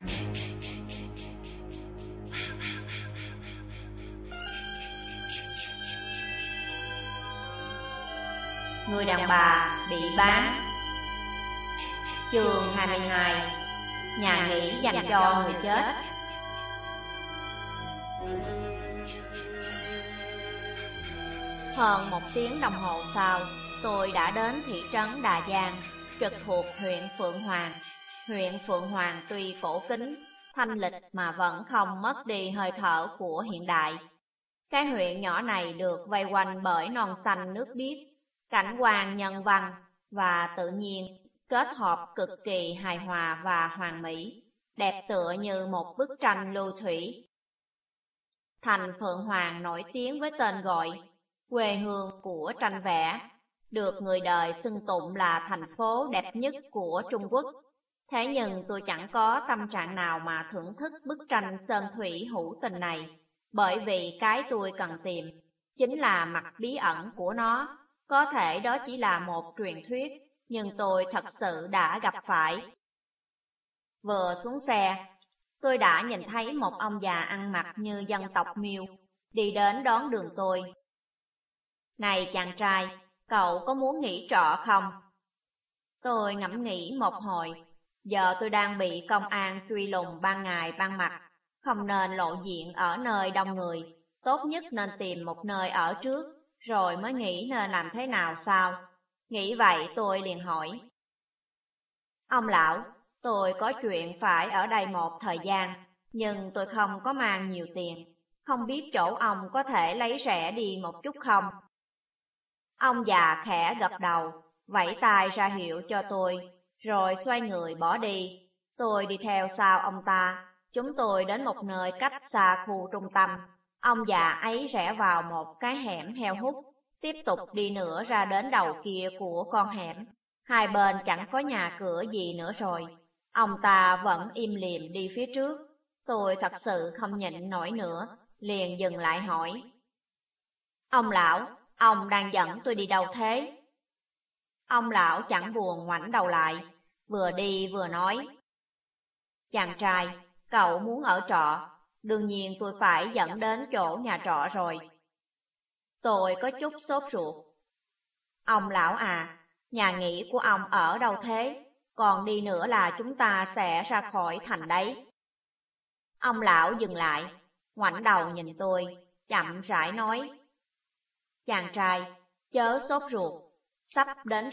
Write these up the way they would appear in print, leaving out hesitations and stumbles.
Người đàn bà bị bán. Chương 22. Nhà nghỉ dành cho người chết. Hơn 1 tiếng đồng hồ sau, tôi đã đến thị trấn Đà Giang, trực thuộc huyện Phượng Hoàng. Huyện Phượng Hoàng tuy cổ kính, thanh lịch mà vẫn không mất đi hơi thở của hiện đại. Cái huyện nhỏ này được vây quanh bởi non xanh nước biếc, cảnh quan nhân văn và tự nhiên kết hợp cực kỳ hài hòa và hoàn mỹ, đẹp tựa như một bức tranh lưu thủy. Thành Phượng Hoàng nổi tiếng với tên gọi quê hương của tranh vẽ, được người đời xưng tụng là thành phố đẹp nhất của Trung Quốc. Thế nhưng tôi chẳng có tâm trạng nào mà thưởng thức bức tranh sơn thủy hữu tình này, bởi vì cái tôi cần tìm chính là mặt bí ẩn của nó. Có thể đó chỉ là một truyền thuyết, nhưng tôi thật sự đã gặp phải. Vừa xuống xe, tôi đã nhìn thấy một ông già ăn mặc như dân tộc Miêu đi đến đón đường tôi. "Này chàng trai, cậu có muốn nghỉ trọ không?" Tôi ngẫm nghĩ một hồi. Giờ tôi đang bị công an truy lùng ban ngày ban mặt, không nên lộ diện ở nơi đông người. Tốt nhất nên tìm một nơi ở trước, rồi mới nghĩ nên làm thế nào sao. Nghĩ vậy tôi liền hỏi: "Ông lão, tôi có chuyện phải ở đây một thời gian, nhưng tôi không có mang nhiều tiền. Không biết chỗ ông có thể lấy rẻ đi một chút không?" Ông già khẽ gật đầu, vẫy tay ra hiệu cho tôi, rồi xoay người bỏ đi. Tôi đi theo sau ông ta. Chúng tôi đến một nơi cách xa khu trung tâm. Ông già ấy rẽ vào một cái hẻm heo hút, tiếp tục đi nữa ra đến đầu kia của con hẻm. Hai bên chẳng có nhà cửa gì nữa rồi. Ông ta vẫn im lìm đi phía trước. Tôi thật sự không nhịn nổi nữa, liền dừng lại hỏi: "Ông lão, ông đang dẫn tôi đi đâu thế?" Ông lão chẳng buồn ngoảnh đầu lại, vừa đi vừa nói: "Chàng trai, cậu muốn ở trọ, đương nhiên tôi phải dẫn đến chỗ nhà trọ rồi." Tôi có chút sốt ruột. "Ông lão à, nhà nghỉ của ông ở đâu thế? Còn đi nữa là chúng ta sẽ ra khỏi thành đấy." Ông lão dừng lại, ngoảnh đầu nhìn tôi, chậm rãi nói: "Chàng trai, chớ sốt ruột, sắp đến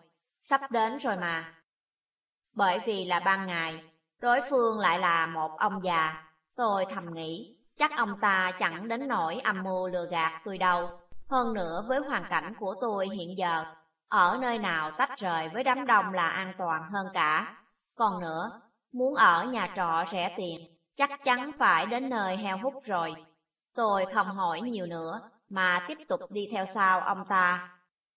rồi mà." Bởi vì là ban ngày, đối phương lại là một ông già, tôi thầm nghĩ, chắc ông ta chẳng đến nỗi âm mưu lừa gạt tôi đâu. Hơn nữa với hoàn cảnh của tôi hiện giờ, ở nơi nào tách rời với đám đông là an toàn hơn cả. Còn nữa, muốn ở nhà trọ rẻ tiền, chắc chắn phải đến nơi heo hút rồi. Tôi không hỏi nhiều nữa, mà tiếp tục đi theo sau ông ta.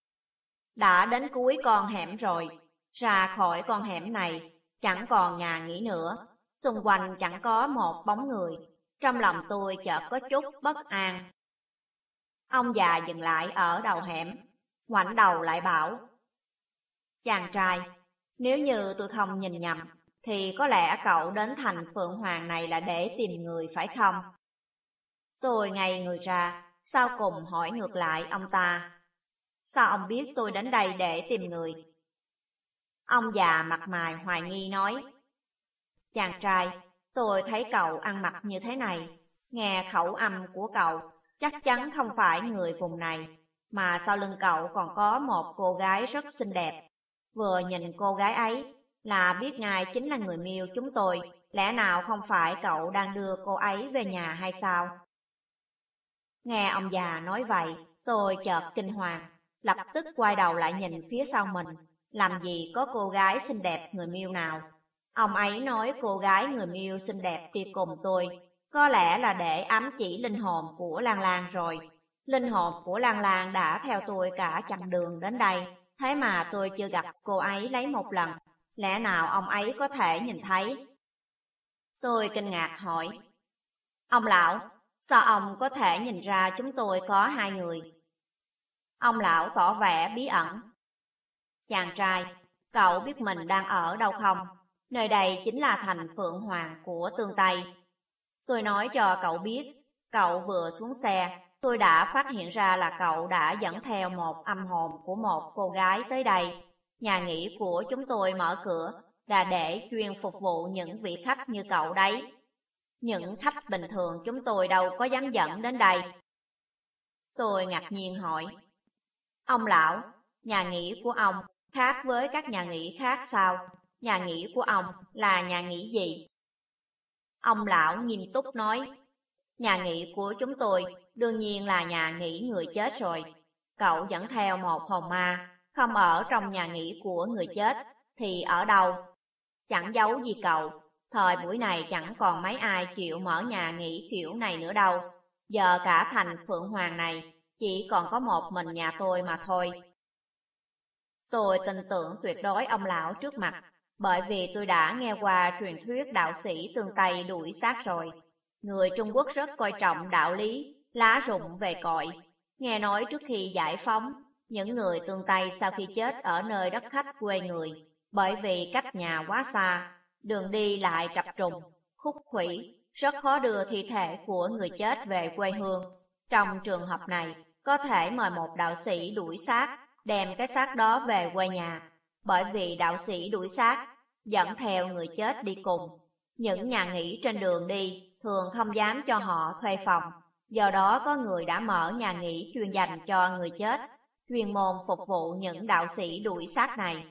Đã đến cuối con hẻm rồi, ra khỏi con hẻm này, chẳng còn nhà nghỉ nữa, xung quanh chẳng có một bóng người. Trong lòng tôi chợt có chút bất an. Ông già dừng lại ở đầu hẻm, ngoảnh đầu lại bảo: "Chàng trai, nếu như tôi không nhìn nhầm, thì có lẽ cậu đến thành Phượng Hoàng này là để tìm người phải không?" Tôi ngây người ra, sau cùng hỏi ngược lại ông ta: "Sao ông biết tôi đến đây để tìm người?" Ông già mặt mày hoài nghi nói: "Chàng trai, tôi thấy cậu ăn mặc như thế này, nghe khẩu âm của cậu, chắc chắn không phải người vùng này, mà sau lưng cậu còn có một cô gái rất xinh đẹp. Vừa nhìn cô gái ấy là biết ngay chính là người Miêu chúng tôi, lẽ nào không phải cậu đang đưa cô ấy về nhà hay sao?" Nghe ông già nói vậy, tôi chợt kinh hoàng, lập tức quay đầu lại nhìn phía sau mình. Làm gì có cô gái xinh đẹp người Miêu nào. Ông ấy nói cô gái người Miêu xinh đẹp đi cùng tôi, có lẽ là để ám chỉ linh hồn của Lan Lan rồi. Linh hồn của Lan Lan đã theo tôi cả chặng đường đến đây, thế mà tôi chưa gặp cô ấy lấy một lần. Lẽ nào ông ấy có thể nhìn thấy? Tôi kinh ngạc hỏi: "Ông lão, sao ông có thể nhìn ra chúng tôi có hai người?" Ông lão tỏ vẻ bí ẩn: "Chàng trai, cậu biết mình đang ở đâu không? Nơi đây chính là thành Phượng Hoàng của Tương Tây. Tôi nói cho cậu biết, cậu vừa xuống xe, tôi đã phát hiện ra là cậu đã dẫn theo một âm hồn của một cô gái tới đây. Nhà nghỉ của chúng tôi mở cửa là để chuyên phục vụ những vị khách như cậu đấy. Những khách bình thường chúng tôi đâu có dám dẫn đến đây. Tôi ngạc nhiên hỏi, ông lão, nhà nghỉ của ông khác với các nhà nghỉ khác sao? Nhà nghỉ của ông là nhà nghỉ gì? Ông lão nghiêm túc nói, nhà nghỉ của chúng tôi đương nhiên là nhà nghỉ người chết rồi. Cậu dẫn theo một hồn ma, không ở trong nhà nghỉ của người chết, thì ở đâu? Chẳng giấu gì cậu, thời buổi này chẳng còn mấy ai chịu mở nhà nghỉ kiểu này nữa đâu. Giờ cả thành Phượng Hoàng này chỉ còn có một mình nhà tôi mà thôi. Tôi tin tưởng tuyệt đối ông lão trước mặt, bởi vì tôi đã nghe qua truyền thuyết đạo sĩ Tương Tây đuổi xác rồi. Người Trung Quốc rất coi trọng đạo lý, lá rụng về cội. Nghe nói trước khi giải phóng, những người Tương Tây sau khi chết ở nơi đất khách quê người, bởi vì cách nhà quá xa, đường đi lại trập trùng, khúc khuỷu, rất khó đưa thi thể của người chết về quê hương. Trong trường hợp này, có thể mời một đạo sĩ đuổi xác, đem cái xác đó về quê nhà, bởi vì đạo sĩ đuổi xác, dẫn theo người chết đi cùng. Những nhà nghỉ trên đường đi thường không dám cho họ thuê phòng, do đó có người đã mở nhà nghỉ chuyên dành cho người chết, chuyên môn phục vụ những đạo sĩ đuổi xác này.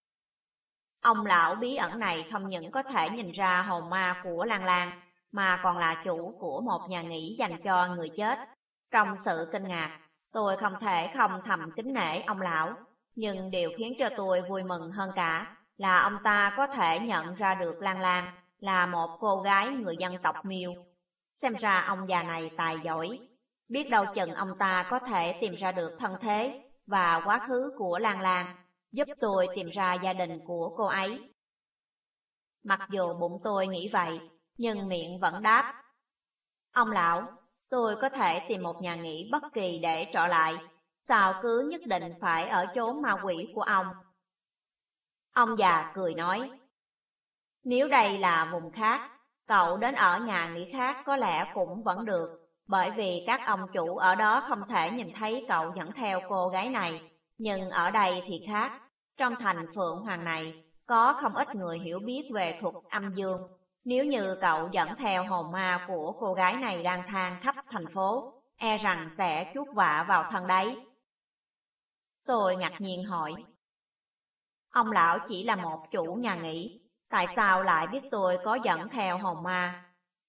Ông lão bí ẩn này không những có thể nhìn ra hồn ma của Lan Lan, mà còn là chủ của một nhà nghỉ dành cho người chết. Trong sự kinh ngạc, tôi không thể không thầm kính nể ông lão, nhưng điều khiến cho tôi vui mừng hơn cả là ông ta có thể nhận ra được Lan Lan là một cô gái người dân tộc Miêu. Xem ra ông già này tài giỏi, biết đâu chừng ông ta có thể tìm ra được thân thế và quá khứ của Lan Lan, giúp tôi tìm ra gia đình của cô ấy. Mặc dù bụng tôi nghĩ vậy, nhưng miệng vẫn đáp, ông lão, tôi có thể tìm một nhà nghỉ bất kỳ để trọ lại, sao cứ nhất định phải ở chốn ma quỷ của ông? Ông già cười nói, nếu đây là vùng khác, cậu đến ở nhà nghỉ khác có lẽ cũng vẫn được, bởi vì các ông chủ ở đó không thể nhìn thấy cậu dẫn theo cô gái này. Nhưng ở đây thì khác, trong thành Phượng Hoàng này có không ít người hiểu biết về thuật âm dương. Nếu như cậu dẫn theo hồn ma của cô gái này lang thang khắp thành phố, e rằng sẽ chuốc vạ vào thân đấy. Tôi ngạc nhiên hỏi, ông lão chỉ là một chủ nhà nghỉ, tại sao lại biết tôi có dẫn theo hồn ma?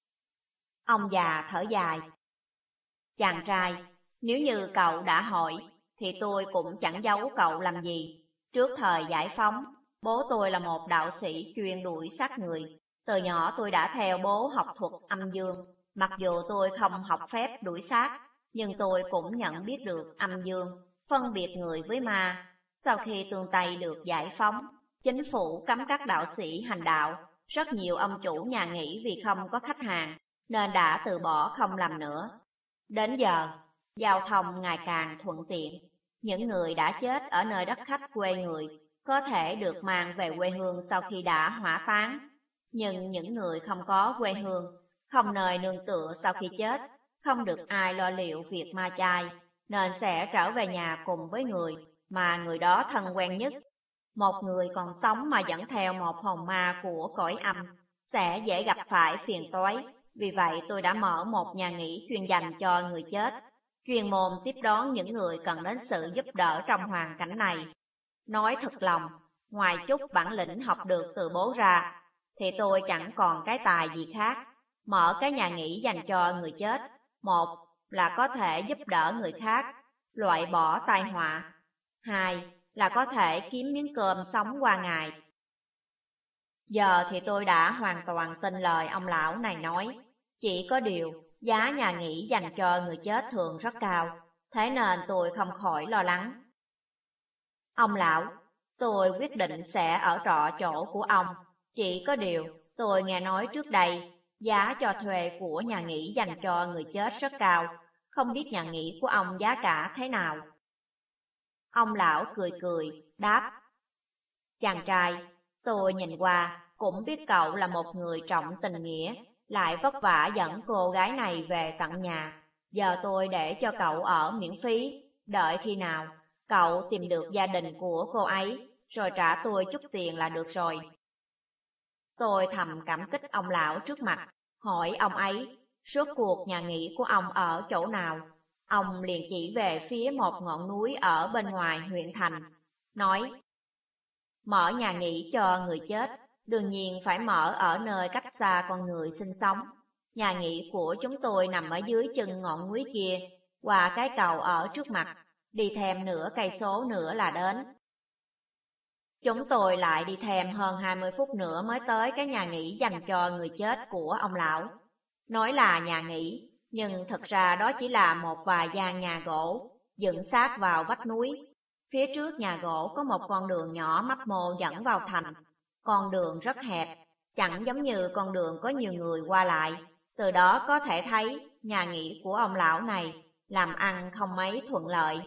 Ông già thở dài, chàng trai, nếu như cậu đã hỏi, thì tôi cũng chẳng giấu cậu làm gì. Trước thời giải phóng, bố tôi là một đạo sĩ chuyên đuổi sát người. Từ nhỏ tôi đã theo bố học thuật âm dương. Mặc dù tôi không học phép đuổi sát, nhưng tôi cũng nhận biết được âm dương, phân biệt người với ma. Sau khi Tương Tây được giải phóng, chính phủ cấm các đạo sĩ hành đạo. Rất nhiều ông chủ nhà nghỉ vì không có khách hàng, nên đã từ bỏ không làm nữa. Đến giờ, giao thông ngày càng thuận tiện. Những người đã chết ở nơi đất khách quê người có thể được mang về quê hương sau khi đã hỏa táng. Nhưng những người không có quê hương, không nơi nương tựa sau khi chết, không được ai lo liệu việc ma chay, nên sẽ trở về nhà cùng với người mà người đó thân quen nhất. Một người còn sống mà dẫn theo một hồn ma của cõi âm sẽ dễ gặp phải phiền toái. Vì vậy tôi đã mở một nhà nghỉ chuyên dành cho người chết, chuyên môn tiếp đón những người cần đến sự giúp đỡ trong hoàn cảnh này. Nói thật lòng, ngoài chút bản lĩnh học được từ bố ra, thì tôi chẳng còn cái tài gì khác. Mở cái nhà nghỉ dành cho người chết, một là có thể giúp đỡ người khác, loại bỏ tai họa. Hai là có thể kiếm miếng cơm sống qua ngày. Giờ thì tôi đã hoàn toàn tin lời ông lão này nói. Chỉ có điều, giá nhà nghỉ dành cho người chết thường rất cao, thế nên tôi không khỏi lo lắng. Ông lão, tôi quyết định sẽ ở trọ chỗ của ông. Chỉ có điều, tôi nghe nói trước đây, giá cho thuê của nhà nghỉ dành cho người chết rất cao, không biết nhà nghỉ của ông giá cả thế nào. Ông lão cười cười, đáp, chàng trai, tôi nhìn qua, cũng biết cậu là một người trọng tình nghĩa, lại vất vả dẫn cô gái này về tận nhà. Giờ tôi để cho cậu ở miễn phí, đợi khi nào cậu tìm được gia đình của cô ấy, rồi trả tôi chút tiền là được rồi. Tôi thầm cảm kích ông lão trước mặt, hỏi ông ấy, rốt cuộc nhà nghỉ của ông ở chỗ nào? Ông liền chỉ về phía một ngọn núi ở bên ngoài huyện thành, nói, mở nhà nghỉ cho người chết, đương nhiên phải mở ở nơi cách xa con người sinh sống. Nhà nghỉ của chúng tôi nằm ở dưới chân ngọn núi kia, qua cái cầu ở trước mặt, đi thêm nửa cây số nữa là đến. Chúng tôi lại đi thêm hơn 20 phút nữa mới tới cái nhà nghỉ dành cho người chết của ông lão. Nói là nhà nghỉ, nhưng thực ra đó chỉ là một vài gian nhà gỗ, dựng sát vào vách núi. Phía trước nhà gỗ có một con đường nhỏ mấp mô dẫn vào thành. Con đường rất hẹp, chẳng giống như con đường có nhiều người qua lại. Từ đó có thể thấy nhà nghỉ của ông lão này làm ăn không mấy thuận lợi.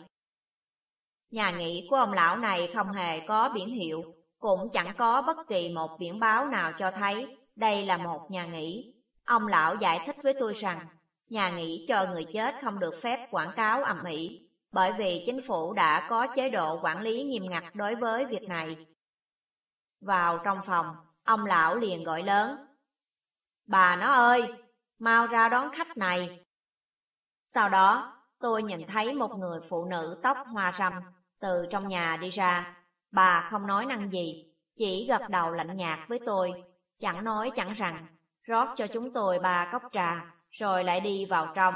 Nhà nghỉ của ông lão này không hề có biển hiệu, cũng chẳng có bất kỳ một biển báo nào cho thấy đây là một nhà nghỉ. Ông lão giải thích với tôi rằng, nhà nghỉ cho người chết không được phép quảng cáo ầm ĩ, bởi vì chính phủ đã có chế độ quản lý nghiêm ngặt đối với việc này. Vào trong phòng, ông lão liền gọi lớn, bà nó ơi, mau ra đón khách này. Sau đó, tôi nhìn thấy một người phụ nữ tóc hoa râm từ trong nhà đi ra. Bà không nói năng gì, chỉ gật đầu lạnh nhạt với tôi, chẳng nói chẳng rằng, rót cho chúng tôi 3 cốc trà, rồi lại đi vào trong.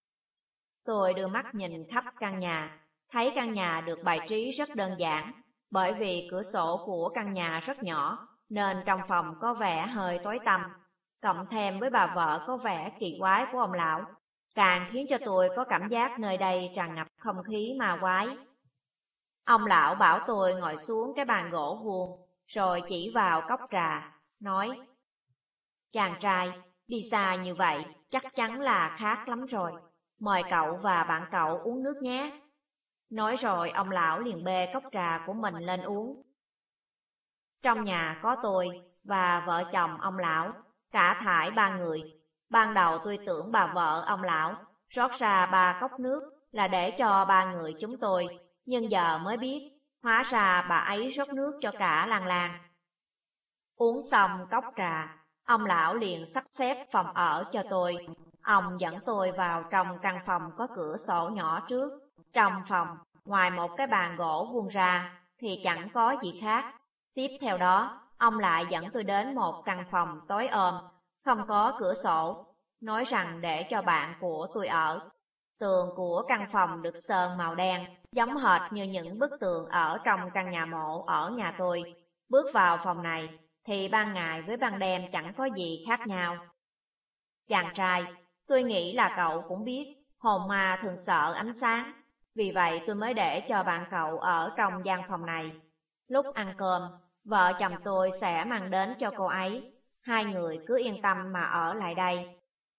Tôi đưa mắt nhìn khắp căn nhà, thấy căn nhà được bày trí rất đơn giản, bởi vì cửa sổ của căn nhà rất nhỏ, nên trong phòng có vẻ hơi tối tăm, cộng thêm với bà vợ có vẻ kỳ quái của ông lão, càng khiến cho tôi có cảm giác nơi đây tràn ngập không khí ma quái. Ông lão bảo tôi ngồi xuống cái bàn gỗ vuông, rồi chỉ vào cốc trà, nói, chàng trai, đi xa như vậy chắc chắn là khát lắm rồi, mời cậu và bạn cậu uống nước nhé. Nói rồi ông lão liền bê cốc trà của mình lên uống. Trong nhà có tôi và vợ chồng ông lão, cả thảy 3 người. Ban đầu tôi tưởng bà vợ ông lão rót ra 3 cốc nước là để cho 3 người chúng tôi, nhưng giờ mới biết, hóa ra bà ấy rót nước cho cả làng làng. Uống xong cốc trà, ông lão liền sắp xếp phòng ở cho tôi. Ông dẫn tôi vào trong căn phòng có cửa sổ nhỏ trước. Trong phòng, ngoài một cái bàn gỗ vuông ra, thì chẳng có gì khác. Tiếp theo đó, ông lại dẫn tôi đến một căn phòng tối ôm, không có cửa sổ, nói rằng để cho bạn của tôi ở. Tường của căn phòng được sơn màu đen, giống hệt như những bức tường ở trong căn nhà mộ ở nhà tôi. Bước vào phòng này, thì ban ngày với ban đêm chẳng có gì khác nhau. Chàng trai, tôi nghĩ là cậu cũng biết, hồn ma thường sợ ánh sáng, vì vậy tôi mới để cho bạn cậu ở trong gian phòng này. Lúc ăn cơm, vợ chồng tôi sẽ mang đến cho cô ấy, 2 người cứ yên tâm mà ở lại đây.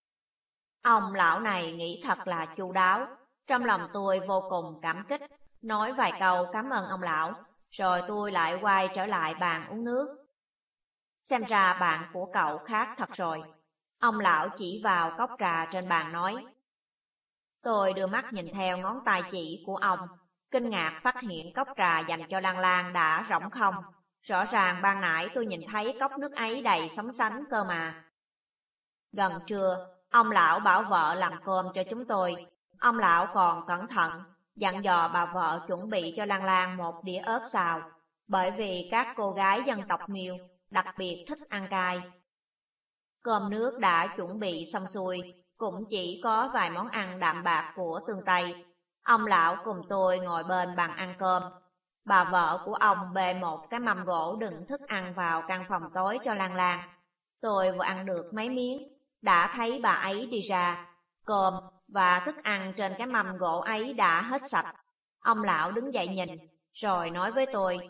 Ông lão này nghĩ thật là chu đáo, trong lòng tôi vô cùng cảm kích, nói vài câu cảm ơn ông lão, rồi tôi lại quay trở lại bàn uống nước. Xem ra bạn của cậu khác thật rồi. Ông lão chỉ vào cốc trà trên bàn nói. Tôi đưa mắt nhìn theo ngón tay chỉ của ông, kinh ngạc phát hiện cốc trà dành cho Lan Lan đã rỗng không. Rõ ràng ban nãy tôi nhìn thấy cốc nước ấy đầy sóng sánh cơ mà. Gần trưa, ông lão bảo vợ làm cơm cho chúng tôi. Ông lão còn cẩn thận, dặn dò bà vợ chuẩn bị cho Lan Lan một đĩa ớt xào, bởi vì các cô gái dân tộc Miêu đặc biệt thích ăn cay. Cơm nước đã chuẩn bị xong xuôi, cũng chỉ có vài món ăn đạm bạc của tương Tây. Ông lão cùng tôi ngồi bên bàn ăn cơm. Bà vợ của ông bê một cái mâm gỗ đựng thức ăn vào căn phòng tối cho Lan Lan. Tôi vừa ăn được mấy miếng, đã thấy bà ấy đi ra. Cơm và thức ăn trên cái mâm gỗ ấy đã hết sạch. Ông lão đứng dậy nhìn, rồi nói với tôi.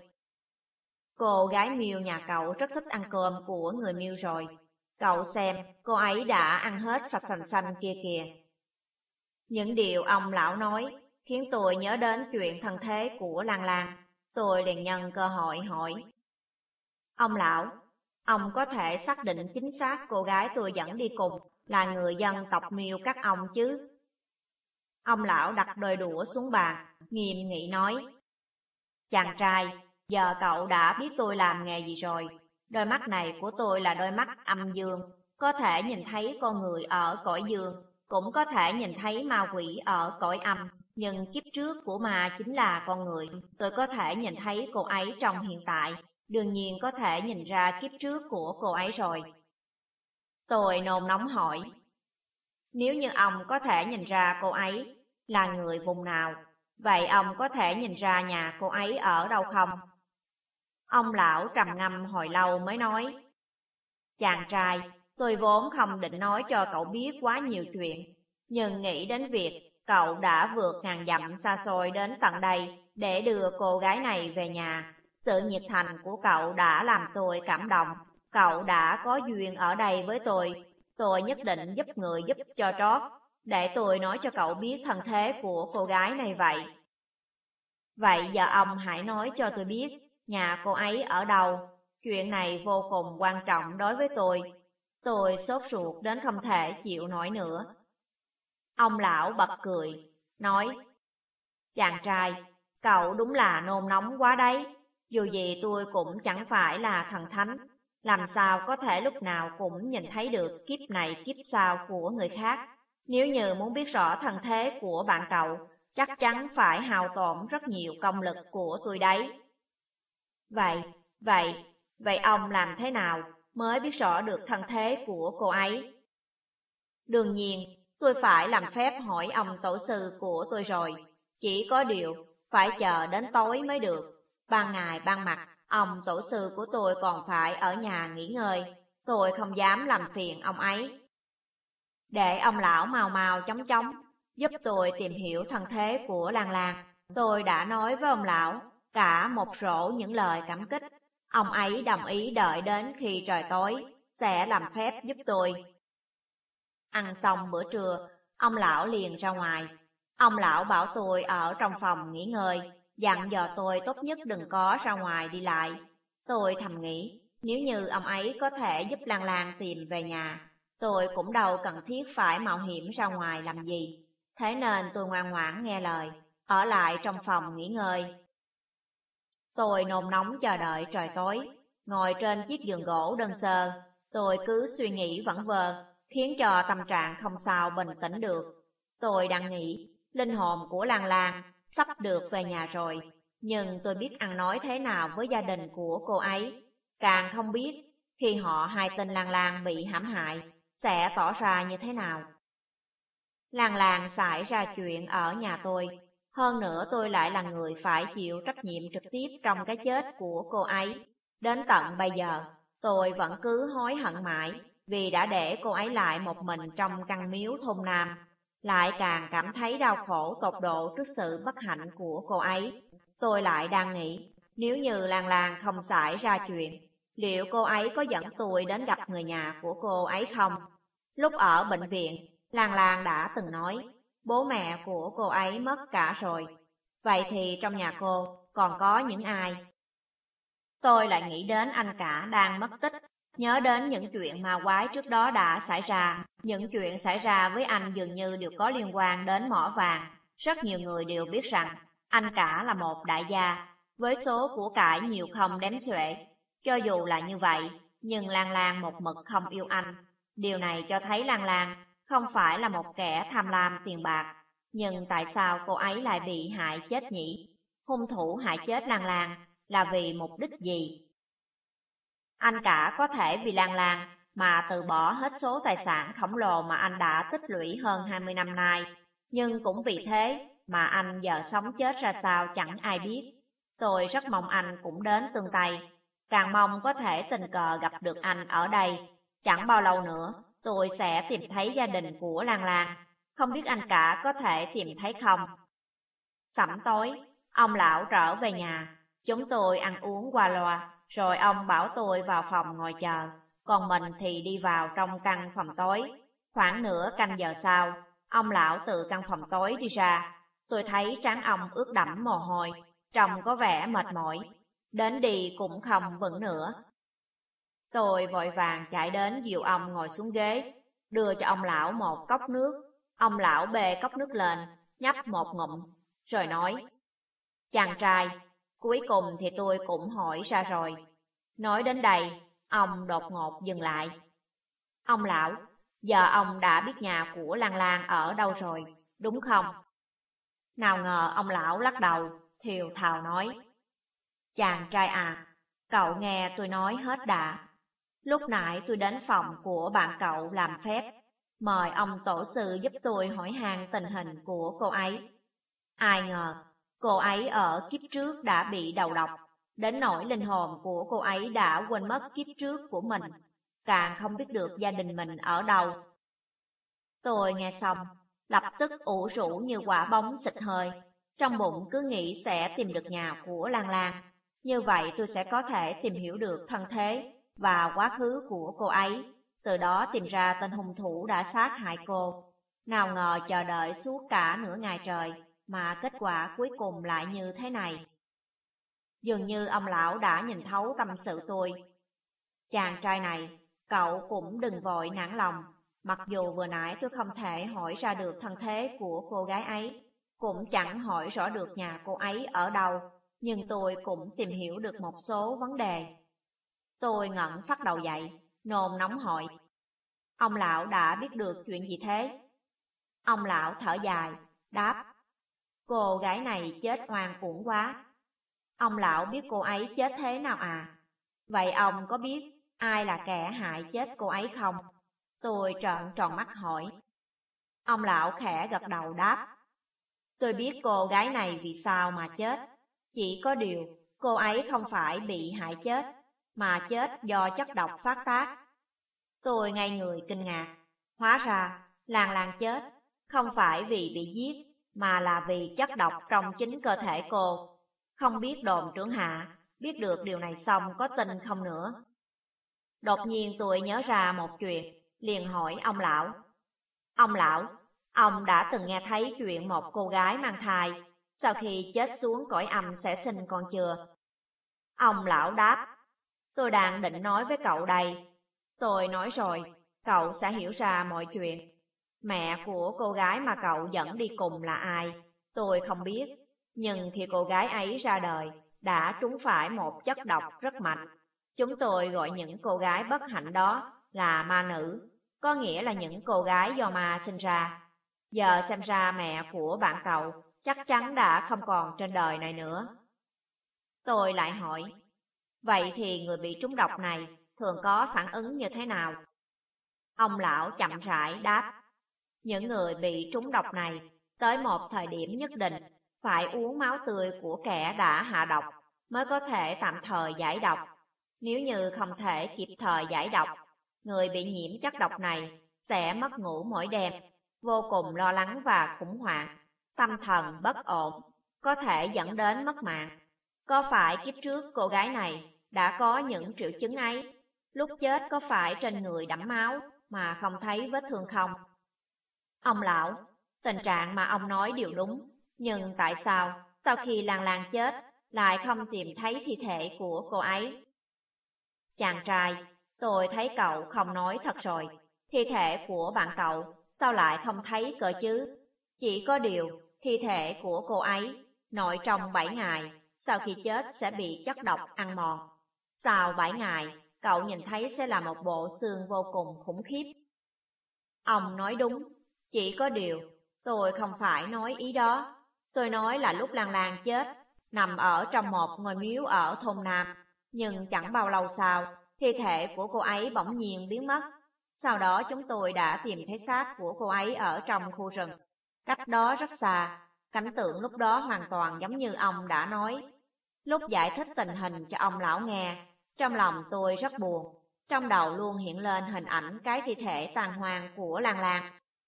Cô gái Miêu nhà cậu rất thích ăn cơm của người Miêu rồi. Cậu xem, cô ấy đã ăn hết sạch sành xanh kia kìa. Những điều ông lão nói khiến tôi nhớ đến chuyện thân thế của Lan Lan. Tôi liền nhân cơ hội hỏi. Ông lão, Ông có thể xác định chính xác cô gái tôi dẫn đi cùng là người dân tộc Miêu các ông chứ? Ông lão đặt đôi đũa xuống bàn, nghiêm nghị nói. Chàng trai, giờ cậu đã biết tôi làm nghề gì rồi. Đôi mắt này của tôi là đôi mắt âm dương, có thể nhìn thấy con người ở cõi dương, cũng có thể nhìn thấy ma quỷ ở cõi âm. Nhưng kiếp trước của ma chính là con người, tôi có thể nhìn thấy cô ấy trong hiện tại, đương nhiên có thể nhìn ra kiếp trước của cô ấy rồi. Tôi nôn nóng hỏi, nếu như ông có thể nhìn ra cô ấy là người vùng nào, vậy ông có thể nhìn ra nhà cô ấy ở đâu không? Ông lão trầm ngâm hồi lâu mới nói, chàng trai, tôi vốn không định nói cho cậu biết quá nhiều chuyện, nhưng nghĩ đến việc cậu đã vượt ngàn dặm xa xôi đến tận đây để đưa cô gái này về nhà. Sự nhiệt thành của cậu đã làm tôi cảm động, cậu đã có duyên ở đây với tôi nhất định giúp người giúp cho trót, để tôi nói cho cậu biết thân thế của cô gái này vậy. Vậy giờ ông hãy nói cho tôi biết, nhà cô ấy ở đâu? Chuyện này vô cùng quan trọng đối với tôi sốt ruột đến không thể chịu nổi nữa. Ông lão bật cười, nói, chàng trai, cậu đúng là nôn nóng quá đấy, dù gì tôi cũng chẳng phải là thần thánh, làm sao có thể lúc nào cũng nhìn thấy được kiếp này kiếp sau của người khác. Nếu như muốn biết rõ thân thế của bạn cậu, chắc chắn phải hao tổn rất nhiều công lực của tôi đấy. Vậy ông làm thế nào mới biết rõ được thân thế của cô ấy? Đương nhiên, tôi phải làm phép hỏi ông tổ sư của tôi rồi. Chỉ có điều, phải chờ đến tối mới được. Ban ngày ban mặt, ông tổ sư của tôi còn phải ở nhà nghỉ ngơi. Tôi không dám làm phiền ông ấy. Để ông lão mau mau chóng chóng, giúp tôi tìm hiểu thân thế của Lan Lan. Tôi đã nói với ông lão cả một rổ những lời cảm kích. Ông ấy đồng ý đợi đến khi trời tối, sẽ làm phép giúp tôi. Ăn xong bữa trưa, ông lão liền ra ngoài. Ông lão bảo tôi ở trong phòng nghỉ ngơi, dặn dò tôi tốt nhất đừng có ra ngoài đi lại. Tôi thầm nghĩ, nếu như ông ấy có thể giúp Lan Lan tìm về nhà, tôi cũng đâu cần thiết phải mạo hiểm ra ngoài làm gì. Thế nên tôi ngoan ngoãn nghe lời, ở lại trong phòng nghỉ ngơi. Tôi nôn nóng chờ đợi trời tối, ngồi trên chiếc giường gỗ đơn sơ, tôi cứ suy nghĩ vẩn vơ, khiến cho tâm trạng không sao bình tĩnh được. Tôi đang nghĩ, linh hồn của Lan Lan sắp được về nhà rồi, nhưng tôi biết ăn nói thế nào với gia đình của cô ấy, càng không biết khi họ hay tin Lan Lan bị hãm hại, sẽ tỏ ra như thế nào. Lan Lan xảy ra chuyện ở nhà tôi, hơn nữa tôi lại là người phải chịu trách nhiệm trực tiếp trong cái chết của cô ấy. Đến tận bây giờ, tôi vẫn cứ hối hận mãi vì đã để cô ấy lại một mình trong căn miếu thôn Nam, lại càng cảm thấy đau khổ tột độ trước sự bất hạnh của cô ấy. Tôi lại đang nghĩ, nếu như Lan Lan không xảy ra chuyện, liệu cô ấy có dẫn tôi đến gặp người nhà của cô ấy không? Lúc ở bệnh viện, Lan Lan đã từng nói, bố mẹ của cô ấy mất cả rồi. Vậy thì trong nhà cô còn có những ai? Tôi lại nghĩ đến anh cả đang mất tích, nhớ đến những chuyện ma quái trước đó đã xảy ra. Những chuyện xảy ra với anh dường như đều có liên quan đến mỏ vàng. Rất nhiều người đều biết rằng anh cả là một đại gia, với số của cải nhiều không đếm xuể. Cho dù là như vậy, nhưng Lan Lan một mực không yêu anh. Điều này cho thấy Lan Lan không phải là một kẻ tham lam tiền bạc. Nhưng tại sao cô ấy lại bị hại chết nhỉ? Hung thủ hại chết Lan Lan là vì mục đích gì? Anh cả có thể vì Lan Lan mà từ bỏ hết số tài sản khổng lồ mà anh đã tích lũy hơn 20 năm nay. Nhưng cũng vì thế mà anh giờ sống chết ra sao chẳng ai biết. Tôi rất mong anh cũng đến tương Tây. Càng mong có thể tình cờ gặp được anh ở đây. Chẳng bao lâu nữa, tôi sẽ tìm thấy gia đình của Lan Lan. Không biết anh cả có thể tìm thấy không? Sẩm tối, ông lão trở về nhà. Chúng tôi ăn uống qua loa, rồi ông bảo tôi vào phòng ngồi chờ. Còn mình thì đi vào trong căn phòng tối. Khoảng nửa canh giờ sau, ông lão từ căn phòng tối đi ra. Tôi thấy trán ông ướt đẫm mồ hôi, trông có vẻ mệt mỏi. Đến đi cũng không vững nữa. Tôi vội vàng chạy đến dìu ông ngồi xuống ghế, đưa cho ông lão một cốc nước. Ông lão bê cốc nước lên, nhấp một ngụm, rồi nói: Chàng trai, cuối cùng thì tôi cũng hỏi ra rồi. Nói đến đây, ông đột ngột dừng lại. Ông lão, giờ ông đã biết nhà của Lan Lan ở đâu rồi, đúng không? Nào ngờ ông lão lắc đầu, thều thào nói: Chàng trai à, cậu nghe tôi nói hết đã. Lúc nãy tôi đến phòng của bạn cậu làm phép, mời ông tổ sư giúp tôi hỏi han tình hình của cô ấy. Ai ngờ, cô ấy ở kiếp trước đã bị đầu độc, đến nỗi linh hồn của cô ấy đã quên mất kiếp trước của mình, càng không biết được gia đình mình ở đâu. Tôi nghe xong, lập tức ủ rũ như quả bóng xịt hơi, trong bụng cứ nghĩ sẽ tìm được nhà của Lan Lan. Như vậy tôi sẽ có thể tìm hiểu được thân thế và quá khứ của cô ấy, từ đó tìm ra tên hung thủ đã sát hại cô. Nào ngờ chờ đợi suốt cả nửa ngày trời, mà kết quả cuối cùng lại như thế này. Dường như ông lão đã nhìn thấu tâm sự tôi. Chàng trai này, cậu cũng đừng vội nản lòng. Mặc dù vừa nãy tôi không thể hỏi ra được thân thế của cô gái ấy, cũng chẳng hỏi rõ được nhà cô ấy ở đâu, nhưng tôi cũng tìm hiểu được một số vấn đề. Tôi ngẩng phát đầu dậy, nôn nóng hỏi: Ông lão đã biết được chuyện gì thế? Ông lão thở dài, đáp: Cô gái này chết oan uổng quá. Ông lão biết cô ấy chết thế nào à? Vậy ông có biết ai là kẻ hại chết cô ấy không? Tôi trợn tròn mắt hỏi. Ông lão khẽ gật đầu đáp: Tôi biết cô gái này vì sao mà chết. Chỉ có điều, cô ấy không phải bị hại chết, mà chết do chất độc phát tác. Tôi ngây người kinh ngạc. Hóa ra, Lan Lan chết, không phải vì bị giết, mà là vì chất độc trong chính cơ thể cô. Không biết đồn trưởng hạ, biết được điều này xong có tin không nữa. Đột nhiên tôi nhớ ra một chuyện, liền hỏi ông lão. Ông lão, ông đã từng nghe thấy chuyện một cô gái mang thai, sau khi chết xuống cõi âm sẽ sinh con chưa? Ông lão đáp: Tôi đang định nói với cậu đây. Tôi nói rồi, cậu sẽ hiểu ra mọi chuyện. Mẹ của cô gái mà cậu dẫn đi cùng là ai, tôi không biết. Nhưng khi cô gái ấy ra đời, đã trúng phải một chất độc rất mạnh. Chúng tôi gọi những cô gái bất hạnh đó là ma nữ, có nghĩa là những cô gái do ma sinh ra. Giờ xem ra mẹ của bạn cậu chắc chắn đã không còn trên đời này nữa. Tôi lại hỏi, vậy thì người bị trúng độc này thường có phản ứng như thế nào? Ông lão chậm rãi đáp, những người bị trúng độc này tới một thời điểm nhất định phải uống máu tươi của kẻ đã hạ độc mới có thể tạm thời giải độc. Nếu như không thể kịp thời giải độc, người bị nhiễm chất độc này sẽ mất ngủ mỗi đêm, vô cùng lo lắng và khủng hoảng, tâm thần bất ổn, có thể dẫn đến mất mạng. Có phải kiếp trước cô gái này đã có những triệu chứng ấy? Lúc chết có phải trên người đẫm máu mà không thấy vết thương không? Ông lão, tình trạng mà ông nói đều đúng, nhưng tại sao sau khi Lan Lan chết lại không tìm thấy thi thể của cô ấy? Chàng trai, tôi thấy cậu không nói thật rồi. Thi thể của bạn cậu sao lại không thấy cơ chứ? Chỉ có điều, thi thể của cô ấy nội trong 7 ngày, sau khi chết sẽ bị chất độc ăn mòn. Sau 7 ngày, cậu nhìn thấy sẽ là một bộ xương vô cùng khủng khiếp. Ông nói đúng, chỉ có điều, tôi không phải nói ý đó. Tôi nói là lúc Lan Lan chết, nằm ở trong một ngôi miếu ở thôn Nam, nhưng chẳng bao lâu sau, thi thể của cô ấy bỗng nhiên biến mất. Sau đó chúng tôi đã tìm thấy xác của cô ấy ở trong khu rừng, cách đó rất xa. Cảnh tượng lúc đó hoàn toàn giống như ông đã nói. Lúc giải thích tình hình cho ông lão nghe, trong lòng tôi rất buồn. Trong đầu luôn hiện lên hình ảnh cái thi thể tàn hoang của Lan Lan.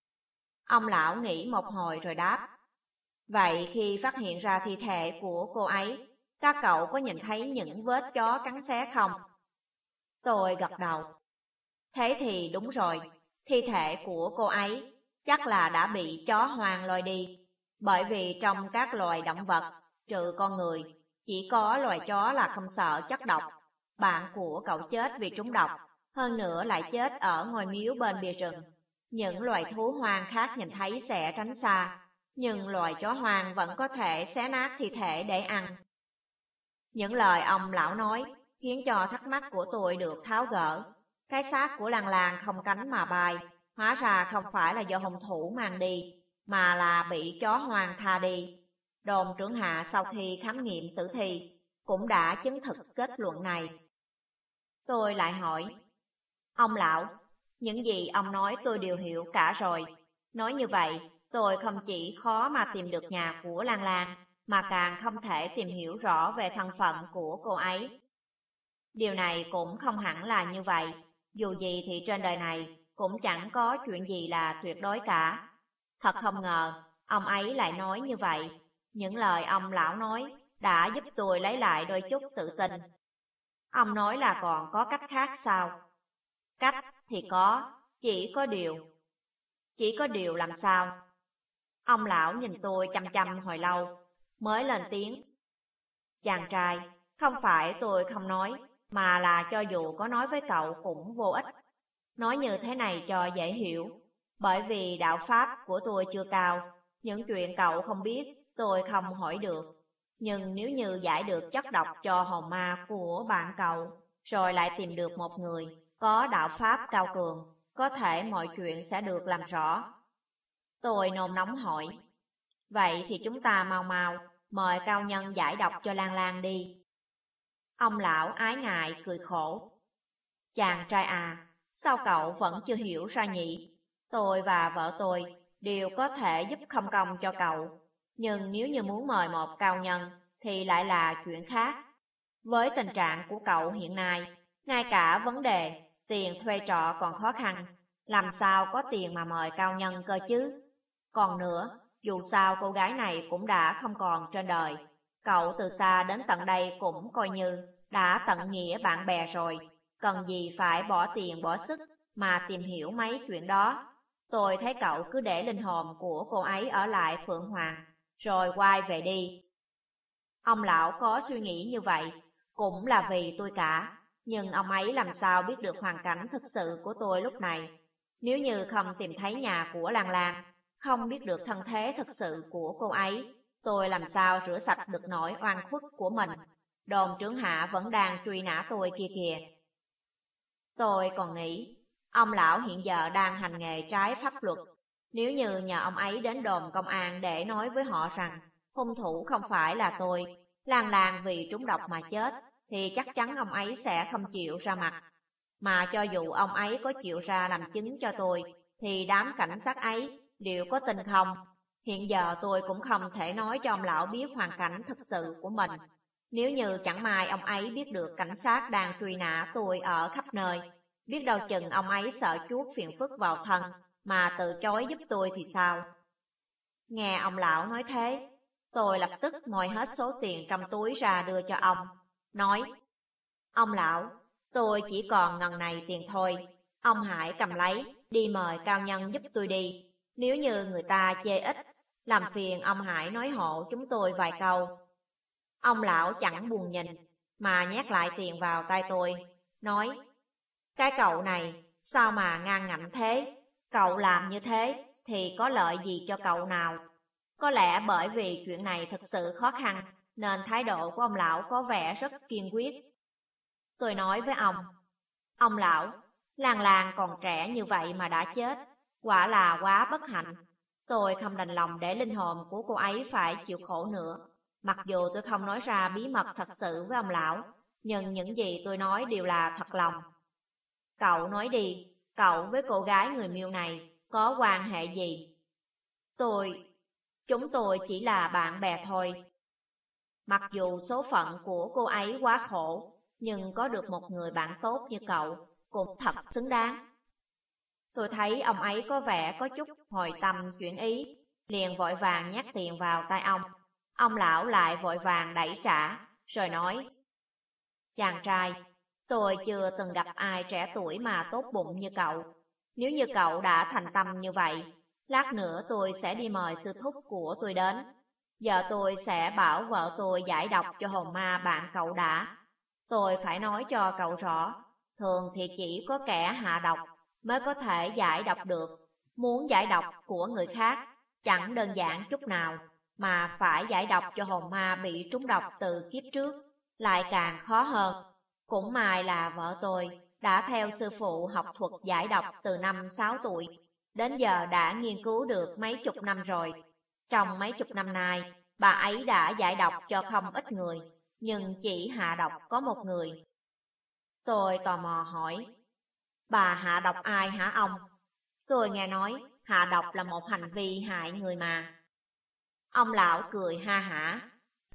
Ông lão nghĩ một hồi rồi đáp, vậy khi phát hiện ra thi thể của cô ấy, các cậu có nhìn thấy những vết chó cắn xé không? Tôi gật đầu. Thế thì đúng rồi, thi thể của cô ấy chắc là đã bị chó hoang lôi đi, bởi vì trong các loài động vật, trừ con người, chỉ có loài chó là không sợ chất độc. Bạn của cậu chết vì trúng độc, hơn nữa lại chết ở ngôi miếu bên bìa rừng. Những loài thú hoang khác nhìn thấy sẽ tránh xa, nhưng loài chó hoang vẫn có thể xé nát thi thể để ăn. Những lời ông lão nói khiến cho thắc mắc của tôi được tháo gỡ. Cái xác của Lan Lan không cánh mà bay, hóa ra không phải là do hung thủ mang đi, mà là bị chó hoang tha đi. Đồn trưởng hạ sau khi khám nghiệm tử thi cũng đã chứng thực kết luận này. Tôi lại hỏi, ông lão, những gì ông nói tôi đều hiểu cả rồi. Nói như vậy, tôi không chỉ khó mà tìm được nhà của Lan Lan, mà càng không thể tìm hiểu rõ về thân phận của cô ấy. Điều này cũng không hẳn là như vậy, dù gì thì trên đời này cũng chẳng có chuyện gì là tuyệt đối cả. Thật không ngờ, ông ấy lại nói như vậy. Những lời ông lão nói đã giúp tôi lấy lại đôi chút tự tin. Ông nói là còn có cách khác sao? Cách thì có, chỉ có điều. Chỉ có điều làm sao? Ông lão nhìn tôi chăm chăm hồi lâu, mới lên tiếng. Chàng trai, không phải tôi không nói, mà là cho dù có nói với cậu cũng vô ích. Nói như thế này cho dễ hiểu, bởi vì đạo pháp của tôi chưa cao, những chuyện cậu không biết tôi không hỏi được. Nhưng nếu như giải được chất độc cho hồn ma của bạn cậu, rồi lại tìm được một người có đạo pháp cao cường, có thể mọi chuyện sẽ được làm rõ. Tôi nôn nóng hỏi, vậy thì chúng ta mau mau mời cao nhân giải độc cho Lan Lan đi. Ông lão ái ngại cười khổ. Chàng trai à, sao cậu vẫn chưa hiểu ra nhỉ? Tôi và vợ tôi đều có thể giúp không công cho cậu, nhưng nếu như muốn mời một cao nhân thì lại là chuyện khác. Với tình trạng của cậu hiện nay, ngay cả vấn đề tiền thuê trọ còn khó khăn, làm sao có tiền mà mời cao nhân cơ chứ? Còn nữa, dù sao cô gái này cũng đã không còn trên đời, cậu từ xa đến tận đây cũng coi như đã tận nghĩa bạn bè rồi, cần gì phải bỏ tiền bỏ sức mà tìm hiểu mấy chuyện đó. Tôi thấy cậu cứ để linh hồn của cô ấy ở lại Phượng Hoàng, rồi quay về đi. Ông lão có suy nghĩ như vậy, cũng là vì tôi cả, nhưng ông ấy làm sao biết được hoàn cảnh thực sự của tôi lúc này. Nếu như không tìm thấy nhà của Lan Lan, không biết được thân thế thực sự của cô ấy, tôi làm sao rửa sạch được nỗi oan khuất của mình. Đồn trưởng hạ vẫn đang truy nã tôi kia kìa. Tôi còn nghĩ, ông lão hiện giờ đang hành nghề trái pháp luật. Nếu như nhờ ông ấy đến đồn công an để nói với họ rằng hung thủ không phải là tôi, Lan Lan vì trúng độc mà chết, thì chắc chắn ông ấy sẽ không chịu ra mặt. Mà cho dù ông ấy có chịu ra làm chứng cho tôi, thì đám cảnh sát ấy đều có tin không? Hiện giờ tôi cũng không thể nói cho ông lão biết hoàn cảnh thực sự của mình. Nếu như chẳng may ông ấy biết được cảnh sát đang truy nã tôi ở khắp nơi, biết đâu chừng ông ấy sợ chuốc phiền phức vào thân mà từ chối giúp tôi thì sao? Nghe ông lão nói thế, tôi lập tức moi hết số tiền trong túi ra đưa cho ông, nói: Ông lão, tôi chỉ còn ngần này tiền thôi, ông hãy cầm lấy, đi mời cao nhân giúp tôi đi. Nếu như người ta chê ít, làm phiền ông hãy nói hộ chúng tôi vài câu. Ông lão chẳng buồn nhìn, mà nhét lại tiền vào tay tôi, nói: Cái cậu này, sao mà ngang ngạnh thế? Cậu làm như thế thì có lợi gì cho cậu nào? Có lẽ bởi vì chuyện này thực sự khó khăn, nên thái độ của ông lão có vẻ rất kiên quyết. Tôi nói với ông lão, Lan Lan còn trẻ như vậy mà đã chết, quả là quá bất hạnh. Tôi không đành lòng để linh hồn của cô ấy phải chịu khổ nữa. Mặc dù tôi không nói ra bí mật thật sự với ông lão, nhưng những gì tôi nói đều là thật lòng. Cậu nói đi, cậu với cô gái người Miêu này có quan hệ gì? Chúng tôi chỉ là bạn bè thôi. Mặc dù số phận của cô ấy quá khổ, nhưng có được một người bạn tốt như cậu cũng thật xứng đáng. Tôi thấy ông ấy có vẻ có chút hồi tâm chuyển ý, liền vội vàng nhét tiền vào tay ông. Ông lão lại vội vàng đẩy trả, rồi nói: Chàng trai, tôi chưa từng gặp ai trẻ tuổi mà tốt bụng như cậu. Nếu như cậu đã thành tâm như vậy, lát nữa tôi sẽ đi mời sư thúc của tôi đến. Giờ tôi sẽ bảo vợ tôi giải độc cho hồn ma bạn cậu đã. Tôi phải nói cho cậu rõ, thường thì chỉ có kẻ hạ độc mới có thể giải độc được. Muốn giải độc của người khác chẳng đơn giản chút nào, mà phải giải độc cho hồn ma bị trúng độc từ kiếp trước lại càng khó hơn. Cũng may là vợ tôi đã theo sư phụ học thuật giải độc từ năm 6 tuổi, đến giờ đã nghiên cứu được mấy chục năm rồi. Trong mấy chục năm nay, bà ấy đã giải độc cho không ít người, nhưng chỉ hạ độc có một người. Tôi tò mò hỏi, bà hạ độc ai hả ông? Tôi nghe nói hạ độc là một hành vi hại người mà. Ông lão cười ha hả.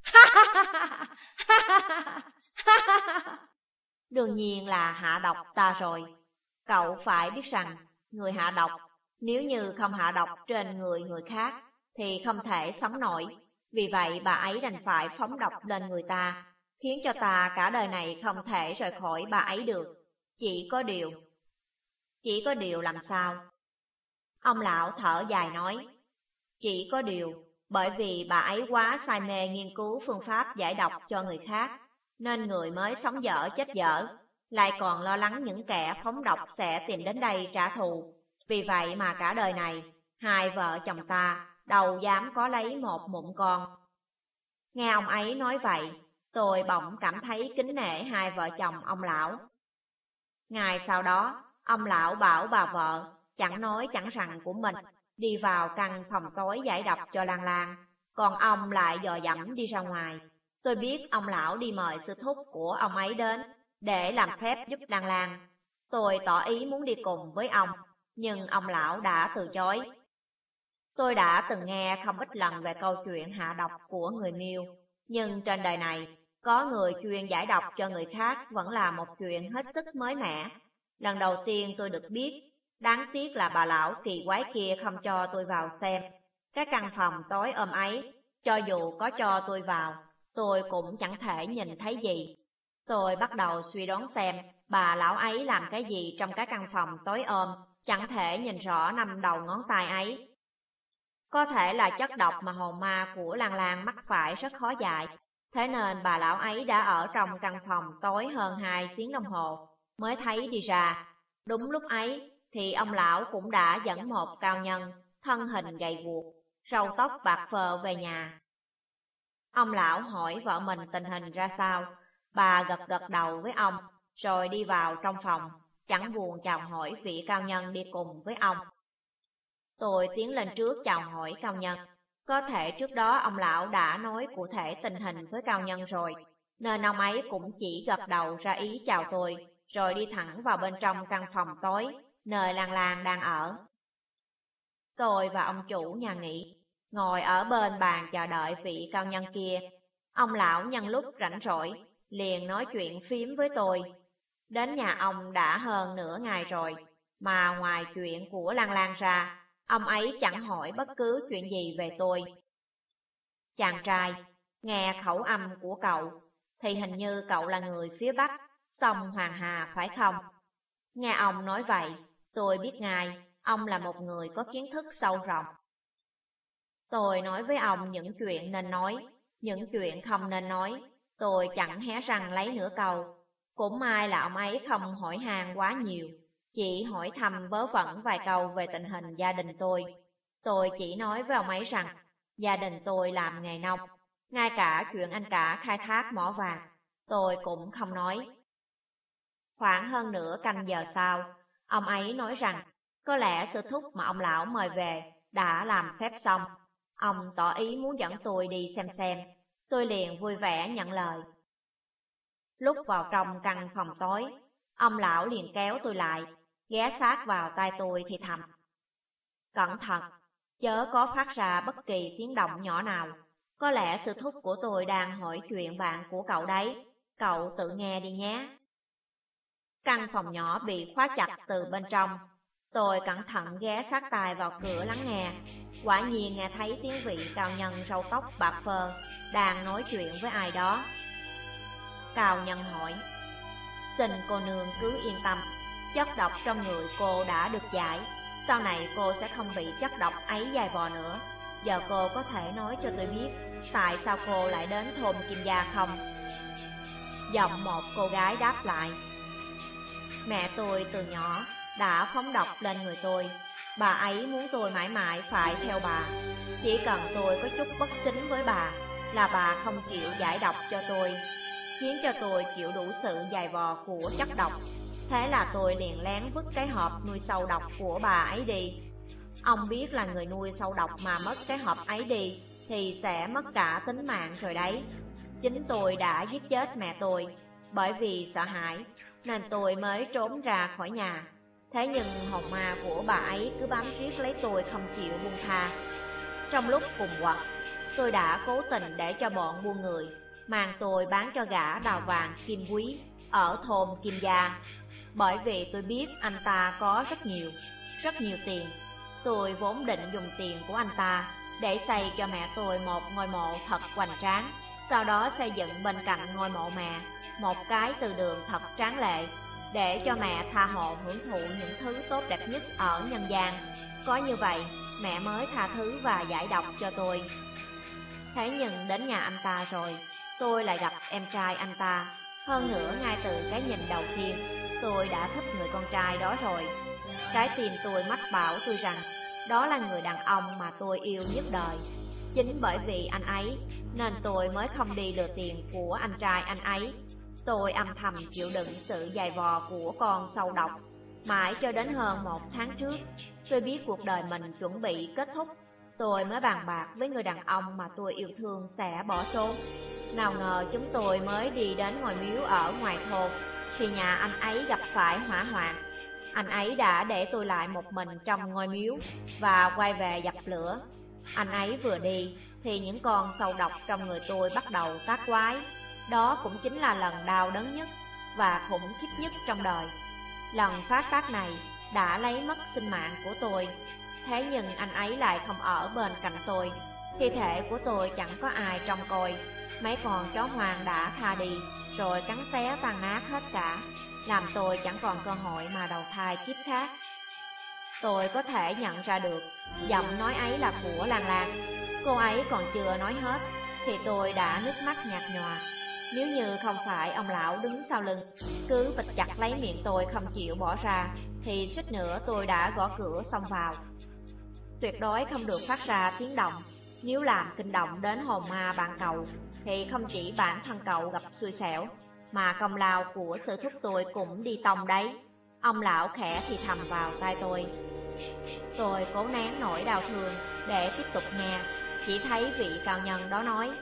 Đương nhiên là hạ độc ta rồi. Cậu phải biết rằng, người hạ độc, nếu như không hạ độc trên người khác, thì không thể sống nổi. Vì vậy bà ấy đành phải phóng độc lên người ta, khiến cho ta cả đời này không thể rời khỏi bà ấy được. Chỉ có điều làm sao? Ông lão thở dài nói, chỉ có điều, bởi vì bà ấy quá say mê nghiên cứu phương pháp giải độc cho người khác, nên người mới sống dở chết dở, lại còn lo lắng những kẻ phóng độc sẽ tìm đến đây trả thù. Vì vậy mà cả đời này, hai vợ chồng ta đâu dám có lấy một mụn con. Nghe ông ấy nói vậy, tôi bỗng cảm thấy kính nể hai vợ chồng ông lão. Ngày sau đó, ông lão bảo bà vợ, chẳng nói chẳng rằng của mình, đi vào căn phòng tối giải độc cho Lan Lan, còn ông lại dò dẫm đi ra ngoài. Tôi biết ông lão đi mời sư thúc của ông ấy đến, để làm phép giúp Lan Lan. Tôi tỏ ý muốn đi cùng với ông, nhưng ông lão đã từ chối. Tôi đã từng nghe không ít lần về câu chuyện hạ độc của người Miêu, nhưng trên đời này, có người chuyên giải độc cho người khác vẫn là một chuyện hết sức mới mẻ. Lần đầu tiên tôi được biết, đáng tiếc là bà lão kỳ quái kia không cho tôi vào xem. Cái căn phòng tối ôm ấy, cho dù có cho tôi vào, tôi cũng chẳng thể nhìn thấy gì. Tôi bắt đầu suy đoán xem bà lão ấy làm cái gì trong cái căn phòng tối ôm, chẳng thể nhìn rõ 5 đầu ngón tay ấy. Có thể là chất độc mà hồn ma của Lan Lan mắc phải rất khó dại, thế nên bà lão ấy đã ở trong căn phòng tối hơn 2 tiếng đồng hồ, mới thấy đi ra. Đúng lúc ấy thì ông lão cũng đã dẫn một cao nhân, thân hình gầy guộc, râu tóc bạc phơ về nhà. Ông lão hỏi vợ mình tình hình ra sao, bà gật gật đầu với ông, rồi đi vào trong phòng, chẳng buồn chào hỏi vị cao nhân đi cùng với ông. Tôi tiến lên trước chào hỏi cao nhân. Có thể trước đó ông lão đã nói cụ thể tình hình với cao nhân rồi, nên ông ấy cũng chỉ gật đầu ra ý chào tôi, rồi đi thẳng vào bên trong căn phòng tối, nơi Lan Lan đang ở. Tôi và ông chủ nhà nghỉ, ngồi ở bên bàn chờ đợi vị cao nhân kia. Ông lão nhân lúc rảnh rỗi, liền nói chuyện phím với tôi. Đến nhà ông đã hơn nửa ngày rồi, mà ngoài chuyện của Lan Lan ra, ông ấy chẳng hỏi bất cứ chuyện gì về tôi. Chàng trai, nghe khẩu âm của cậu, thì hình như cậu là người phía Bắc, sông Hoàng Hà phải không? Nghe ông nói vậy, tôi biết ngay, ông là một người có kiến thức sâu rộng. Tôi nói với ông những chuyện nên nói, những chuyện không nên nói, tôi chẳng hé răng lấy nửa câu. Cũng may là ông ấy không hỏi han quá nhiều, chỉ hỏi thăm vớ vẩn vài câu về tình hình gia đình tôi. Tôi chỉ nói với ông ấy rằng, gia đình tôi làm nghề nông, ngay cả chuyện anh cả khai thác mỏ vàng, tôi cũng không nói. Khoảng hơn nửa canh giờ sau, ông ấy nói rằng, có lẽ sư thúc mà ông lão mời về đã làm phép xong. Ông tỏ ý muốn dẫn tôi đi xem, tôi liền vui vẻ nhận lời. Lúc vào trong căn phòng tối, ông lão liền kéo tôi lại, ghé sát vào tai tôi thì thầm. Cẩn thận, chớ có phát ra bất kỳ tiếng động nhỏ nào, có lẽ sư thúc của tôi đang hỏi chuyện bạn của cậu đấy, cậu tự nghe đi nhé. Căn phòng nhỏ bị khóa chặt từ bên trong, tôi cẩn thận ghé sát tai vào cửa lắng nghe. Quả nhiên nghe thấy tiếng vị cao nhân râu tóc bạc phơ đang nói chuyện với ai đó. Cao nhân hỏi, xin cô nương cứ yên tâm, chất độc trong người cô đã được giải, sau này cô sẽ không bị chất độc ấy dày vò nữa. Giờ cô có thể nói cho tôi biết, tại sao cô lại đến thôn Kim Gia không? Giọng một cô gái đáp lại. Mẹ tôi từ nhỏ đã phóng độc lên người tôi. Bà ấy muốn tôi mãi mãi phải theo bà. Chỉ cần tôi có chút bất kính với bà là bà không chịu giải độc cho tôi, khiến cho tôi chịu đủ sự dày vò của chất độc. Thế là tôi liền lén vứt cái hộp nuôi sâu độc của bà ấy đi. Ông biết là người nuôi sâu độc mà mất cái hộp ấy đi thì sẽ mất cả tính mạng rồi đấy. Chính tôi đã giết chết mẹ tôi. Bởi vì sợ hãi nên tôi mới trốn ra khỏi nhà. Thế nhưng hồn ma của bà ấy cứ bám riết lấy tôi không chịu buông tha. Trong lúc cùng quật, tôi đã cố tình để cho bọn buôn người mang tôi bán cho gã đào vàng Kim Quý ở thôn Kim Gia. Bởi vì tôi biết anh ta có rất nhiều tiền. Tôi vốn định dùng tiền của anh ta để xây cho mẹ tôi một ngôi mộ thật hoành tráng. Sau đó xây dựng bên cạnh ngôi mộ mẹ một cái từ đường thật tráng lệ, để cho mẹ tha hồ hưởng thụ những thứ tốt đẹp nhất ở nhân gian. Có như vậy mẹ mới tha thứ và giải độc cho tôi. Thế nhưng đến nhà anh ta rồi, tôi lại gặp em trai anh ta. Hơn nữa ngay từ cái nhìn đầu tiên, tôi đã thích người con trai đó rồi. Trái tim tôi mách bảo tôi rằng đó là người đàn ông mà tôi yêu nhất đời. Chính bởi vì anh ấy nên tôi mới không đi lừa tiền của anh trai anh ấy. Tôi âm thầm chịu đựng sự dày vò của con sâu độc. Mãi cho đến hơn 1 tháng trước, tôi biết cuộc đời mình chuẩn bị kết thúc, tôi mới bàn bạc với người đàn ông mà tôi yêu thương sẽ bỏ trốn. Nào ngờ chúng tôi mới đi đến ngôi miếu ở ngoài thôn thì nhà anh ấy gặp phải hỏa hoạn. Anh ấy đã để tôi lại một mình trong ngôi miếu và quay về dập lửa. Anh ấy vừa đi thì những con sâu độc trong người tôi bắt đầu tác quái. Đó cũng chính là lần đau đớn nhất và khủng khiếp nhất trong đời. Lần phát tác này đã lấy mất sinh mạng của tôi. Thế nhưng anh ấy lại không ở bên cạnh tôi. Thi thể của tôi chẳng có ai trông coi. Mấy con chó hoang đã tha đi rồi cắn xé tan nát hết cả, làm tôi chẳng còn cơ hội mà đầu thai kiếp khác. Tôi có thể nhận ra được giọng nói ấy là của Lan Lan. Cô ấy còn chưa nói hết thì tôi đã nước mắt nhạt nhòa. Nếu như không phải ông lão đứng sau lưng cứ bịt chặt lấy miệng tôi không chịu bỏ ra thì suýt nữa tôi đã gõ cửa xông vào. Tuyệt đối không được phát ra tiếng động. Nếu làm kinh động đến hồn ma bạn cậu thì không chỉ bản thân cậu gặp xui xẻo, mà công lao của sư thúc tôi cũng đi tông đấy. Ông lão khẽ thì thầm vào tai tôi. Tôi cố nén nỗi đau thương để tiếp tục nghe. Chỉ thấy vị cao nhân đó nói: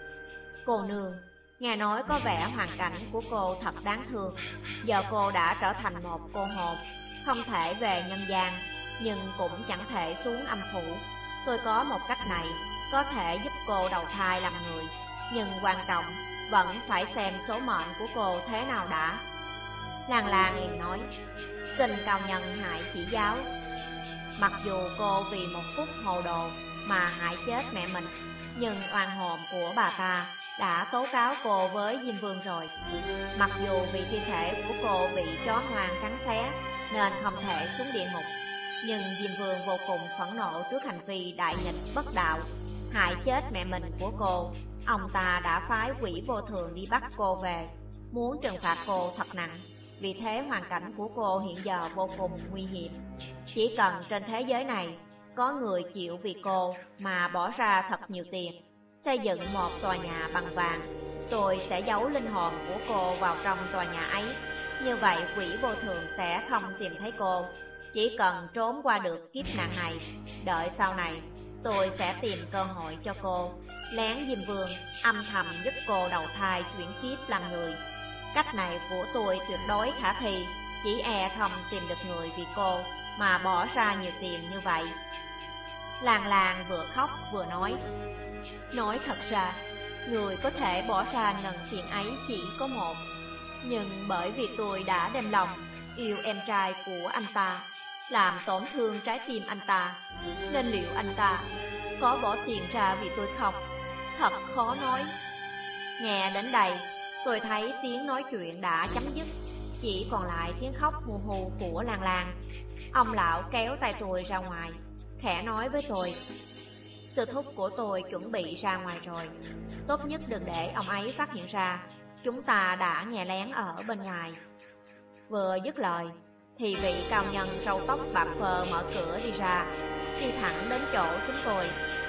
Cô nương, nghe nói có vẻ hoàn cảnh của cô thật đáng thương. Giờ cô đã trở thành một cô hồn, không thể về nhân gian, nhưng cũng chẳng thể xuống âm phủ. Tôi có một cách này, có thể giúp cô đầu thai làm người. Nhưng quan trọng vẫn phải xem số mệnh của cô thế nào đã. Lan Lan liền nói: Xin cao nhân hãy chỉ giáo. Mặc dù cô vì một phút hồ đồ mà hại chết mẹ mình, nhưng oan hồn của bà ta đã tố cáo cô với Diêm Vương rồi. Mặc dù vì thi thể của cô bị chó hoang cắn xé nên không thể xuống địa ngục, nhưng Diêm Vương vô cùng phẫn nộ trước hành vi đại nghịch bất đạo, hại chết mẹ mình của cô. Ông ta đã phái quỷ vô thường đi bắt cô về, muốn trừng phạt cô thật nặng. Vì thế hoàn cảnh của cô hiện giờ vô cùng nguy hiểm. Chỉ cần trên thế giới này có người chịu vì cô mà bỏ ra thật nhiều tiền, xây dựng một tòa nhà bằng vàng, tôi sẽ giấu linh hồn của cô vào trong tòa nhà ấy. Như vậy quỷ vô thường sẽ không tìm thấy cô. Chỉ cần trốn qua được kiếp nạn này, đợi sau này tôi sẽ tìm cơ hội cho cô, lén Diêm Vương âm thầm giúp cô đầu thai chuyển kiếp làm người. Cách này của tôi tuyệt đối khả thi, chỉ e không tìm được người vì cô mà bỏ ra nhiều tiền như vậy. Lan Lan vừa khóc vừa nói thật ra, người có thể bỏ ra ngần tiền ấy chỉ có một. Nhưng bởi vì tôi đã đem lòng yêu em trai của anh ta, làm tổn thương trái tim anh ta, nên liệu anh ta có bỏ tiền ra vì tôi không? Thật khó nói. Nghe đến đây, tôi thấy tiếng nói chuyện đã chấm dứt, chỉ còn lại tiếng khóc hù hù của Lan Lan. Ông lão kéo tay tôi ra ngoài, khẽ nói với tôi: Sư thúc của tôi chuẩn bị ra ngoài rồi, tốt nhất đừng để ông ấy phát hiện ra, chúng ta đã nghe lén ở bên ngoài. Vừa dứt lời thì vị cao nhân râu tóc bạc phơ mở cửa đi ra, đi thẳng đến chỗ chúng tôi.